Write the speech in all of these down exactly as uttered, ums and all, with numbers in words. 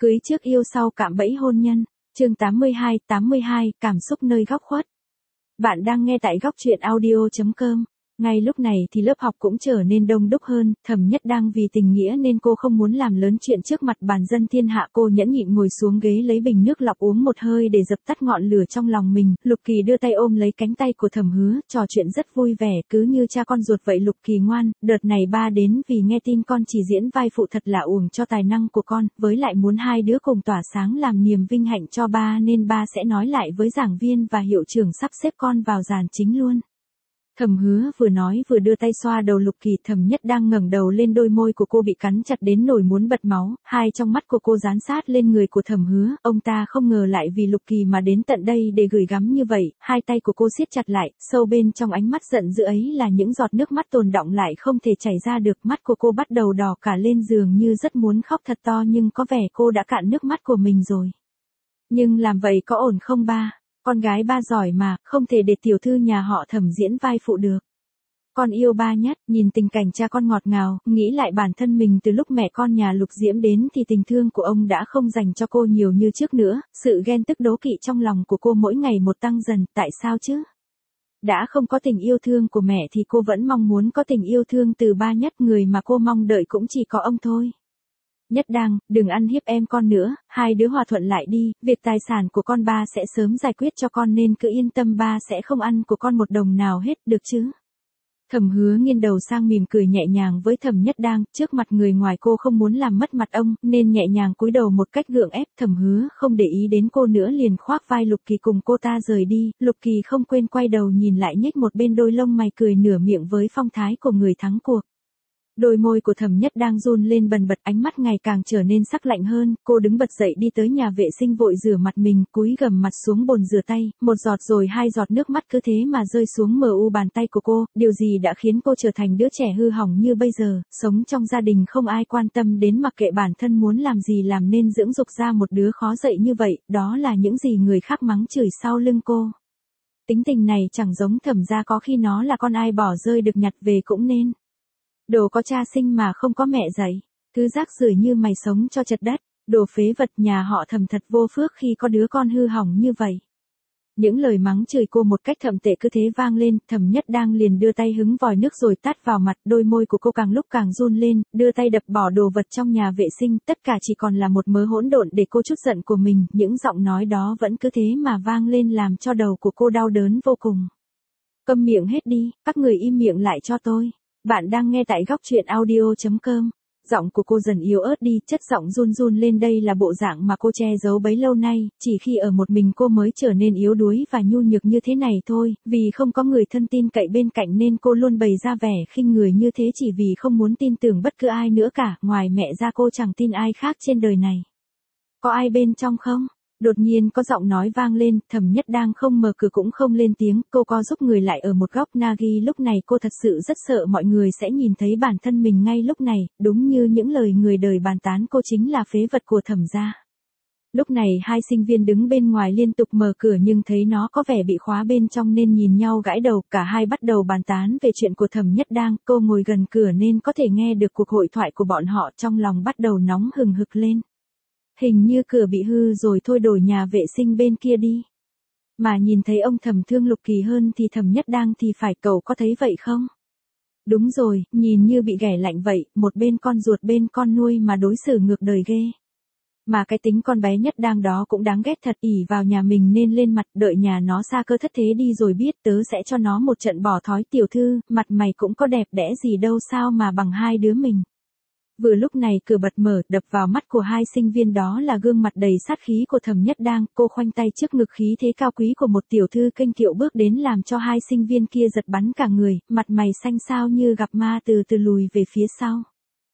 Cưới trước yêu sau cạm bẫy hôn nhân. Chương tám mươi hai, tám mươi hai, cảm xúc nơi góc khuất. Bạn đang nghe tại góc truyện audio chấm com. Ngay lúc này thì lớp học cũng trở nên đông đúc hơn, Thẩm Nhất đang vì tình nghĩa nên cô không muốn làm lớn chuyện trước mặt bàn dân thiên hạ. Cô nhẫn nhịn ngồi xuống ghế lấy bình nước lọc uống một hơi để dập tắt ngọn lửa trong lòng mình. Lục Kỳ đưa tay ôm lấy cánh tay của Thẩm Hứa, trò chuyện rất vui vẻ, cứ như cha con ruột vậy. Lục Kỳ ngoan, đợt này ba đến vì nghe tin con chỉ diễn vai phụ thật là uổng cho tài năng của con, với lại muốn hai đứa cùng tỏa sáng làm niềm vinh hạnh cho ba nên ba sẽ nói lại với giảng viên và hiệu trưởng sắp xếp con vào dàn chính luôn. Thẩm Hứa vừa nói vừa đưa tay xoa đầu Lục Kỳ. Thẩm Nhất đang ngẩng đầu lên, đôi môi của cô bị cắn chặt đến nổi muốn bật máu, hai trong mắt của cô dán sát lên người của Thẩm Hứa. Ông ta không ngờ lại vì Lục Kỳ mà đến tận đây để gửi gắm như vậy. Hai tay của cô siết chặt lại, sâu bên trong ánh mắt giận dữ ấy là những giọt nước mắt tồn đọng lại không thể chảy ra được. Mắt của cô bắt đầu đỏ cả lên, dường như rất muốn khóc thật to, nhưng có vẻ cô đã cạn nước mắt của mình rồi. Nhưng làm vậy có ổn không ba? Con gái ba giỏi mà, không thể để tiểu thư nhà họ Thẩm diễn vai phụ được. Con yêu ba nhất. Nhìn tình cảnh cha con ngọt ngào, nghĩ lại bản thân mình từ lúc mẹ con nhà Lục Diễm đến thì tình thương của ông đã không dành cho cô nhiều như trước nữa. Sự ghen tức đố kỵ trong lòng của cô mỗi ngày một tăng dần. Tại sao chứ? Đã không có tình yêu thương của mẹ thì cô vẫn mong muốn có tình yêu thương từ ba Nhất. Người mà cô mong đợi cũng chỉ có ông thôi. Nhất đang, đừng ăn hiếp em con nữa, hai đứa hòa thuận lại đi, việc tài sản của con ba sẽ sớm giải quyết cho con nên cứ yên tâm, ba sẽ không ăn của con một đồng nào hết, được chứ? Thẩm Hứa nghiêng đầu sang mỉm cười nhẹ nhàng với Thẩm Nhất đang, trước mặt người ngoài cô không muốn làm mất mặt ông, nên nhẹ nhàng cúi đầu một cách gượng ép. Thẩm Hứa không để ý đến cô nữa, liền khoác vai Lục Kỳ cùng cô ta rời đi. Lục Kỳ không quên quay đầu nhìn lại, nhếch một bên đôi lông mày cười nửa miệng với phong thái của người thắng cuộc. Đôi môi của Thẩm Nhất đang run lên bần bật, ánh mắt ngày càng trở nên sắc lạnh hơn. Cô đứng bật dậy đi tới nhà vệ sinh vội rửa mặt mình, cúi gằm mặt xuống bồn rửa tay, một giọt rồi hai giọt nước mắt cứ thế mà rơi xuống mờ u bàn tay của cô. Điều gì đã khiến cô trở thành đứa trẻ hư hỏng như bây giờ, sống trong gia đình không ai quan tâm đến, mặc kệ bản thân muốn làm gì làm nên dưỡng dục ra một đứa khó dạy như vậy, đó là những gì người khác mắng chửi sau lưng cô. Tính tình này chẳng giống Thẩm gia, có khi nó là con ai bỏ rơi được nhặt về cũng nên. Đồ có cha sinh mà không có mẹ dạy, thứ rác rưởi như mày sống cho chật đất, đồ phế vật, nhà họ Thẩm thật vô phước khi có đứa con hư hỏng như vậy. Những lời mắng chửi cô một cách thậm tệ cứ thế vang lên. Thẩm Nhất đang liền đưa tay hứng vòi nước rồi tát vào mặt, đôi môi của cô càng lúc càng run lên, đưa tay đập bỏ đồ vật trong nhà vệ sinh, tất cả chỉ còn là một mớ hỗn độn để cô trút giận của mình. Những giọng nói đó vẫn cứ thế mà vang lên làm cho đầu của cô đau đớn vô cùng. Câm miệng hết đi, các người im miệng lại cho tôi. Bạn đang nghe tại góc truyện audio chấm com. Giọng của cô dần yếu ớt đi, chất giọng run run lên. Đây là bộ dạng mà cô che giấu bấy lâu nay, chỉ khi ở một mình cô mới trở nên yếu đuối và nhu nhược như thế này thôi. Vì không có người thân tin cậy bên cạnh nên cô luôn bày ra vẻ khinh người như thế, chỉ vì không muốn tin tưởng bất cứ ai nữa cả. Ngoài mẹ ra cô chẳng tin ai khác trên đời này. Có ai bên trong không? Đột nhiên có giọng nói vang lên. Thẩm Nhất đang không mở cửa cũng không lên tiếng, cô co giúp người lại ở một góc. Nagi lúc này cô thật sự rất sợ mọi người sẽ nhìn thấy bản thân mình ngay lúc này, đúng như những lời người đời bàn tán cô chính là phế vật của Thẩm gia. Lúc này hai sinh viên đứng bên ngoài liên tục mở cửa nhưng thấy nó có vẻ bị khóa bên trong nên nhìn nhau gãi đầu. Cả hai bắt đầu bàn tán về chuyện của Thẩm Nhất đang. Cô ngồi gần cửa nên có thể nghe được cuộc hội thoại của bọn họ, trong lòng bắt đầu nóng hừng hực lên. Hình như cửa bị hư rồi, thôi đổi nhà vệ sinh bên kia đi. Mà nhìn thấy ông Thẩm thương Lục Kỳ hơn thì Thẩm Nhất đang thì phải, cậu có thấy vậy không? Đúng rồi, nhìn như bị ghẻ lạnh vậy, một bên con ruột bên con nuôi mà đối xử ngược đời ghê. Mà cái tính con bé Nhất đang đó cũng đáng ghét thật, ỉ vào nhà mình nên lên mặt, đợi nhà nó xa cơ thất thế đi rồi biết, tớ sẽ cho nó một trận bỏ thói. Tiểu thư, mặt mày cũng có đẹp đẽ gì đâu, sao mà bằng hai đứa mình. Vừa lúc này cửa bật mở, đập vào mắt của hai sinh viên đó là gương mặt đầy sát khí của Thẩm Nhất đang. Cô khoanh tay trước ngực, khí thế cao quý của một tiểu thư kênh kiệu bước đến làm cho hai sinh viên kia giật bắn cả người, mặt mày xanh xao như gặp ma, từ từ lùi về phía sau.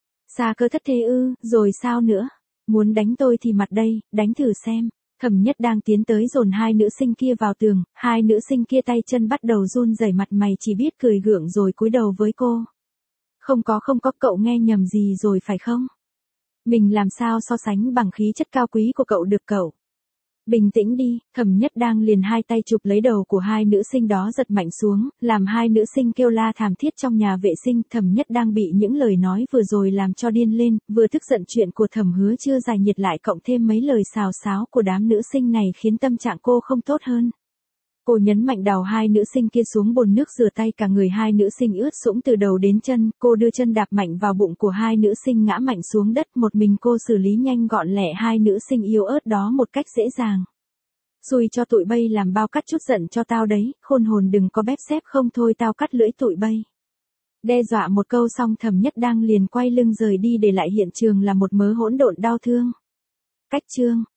Xa cơ thất thế ư, rồi sao nữa? Muốn đánh tôi thì mặt đây, đánh thử xem. Thẩm Nhất đang tiến tới dồn hai nữ sinh kia vào tường, hai nữ sinh kia tay chân bắt đầu run rẩy, mặt mày chỉ biết cười gượng rồi cúi đầu với cô. Không có không có, cậu nghe nhầm gì rồi phải không? Mình làm sao so sánh bằng khí chất cao quý của cậu được cậu? Bình tĩnh đi, Thẩm Nhất Đang liền hai tay chụp lấy đầu của hai nữ sinh đó giật mạnh xuống, làm hai nữ sinh kêu la thảm thiết trong nhà vệ sinh. Thẩm Nhất Đang bị những lời nói vừa rồi làm cho điên lên, vừa tức giận chuyện của Thẩm Hứa chưa giải nhiệt lại cộng thêm mấy lời xào xáo của đám nữ sinh này khiến tâm trạng cô không tốt hơn. Cô nhấn mạnh đào hai nữ sinh kia xuống bồn nước rửa tay, cả người hai nữ sinh ướt sũng từ đầu đến chân, cô đưa chân đạp mạnh vào bụng của hai nữ sinh ngã mạnh xuống đất, một mình cô xử lý nhanh gọn lẹ hai nữ sinh yếu ớt đó một cách dễ dàng. Xui cho tụi bay làm bao cắt chút giận cho tao đấy, khôn hồn đừng có bép xép không thôi tao cắt lưỡi tụi bay. Đe dọa một câu xong Thẩm Nhất Đang liền quay lưng rời đi để lại hiện trường là một mớ hỗn độn đau thương. Cách chương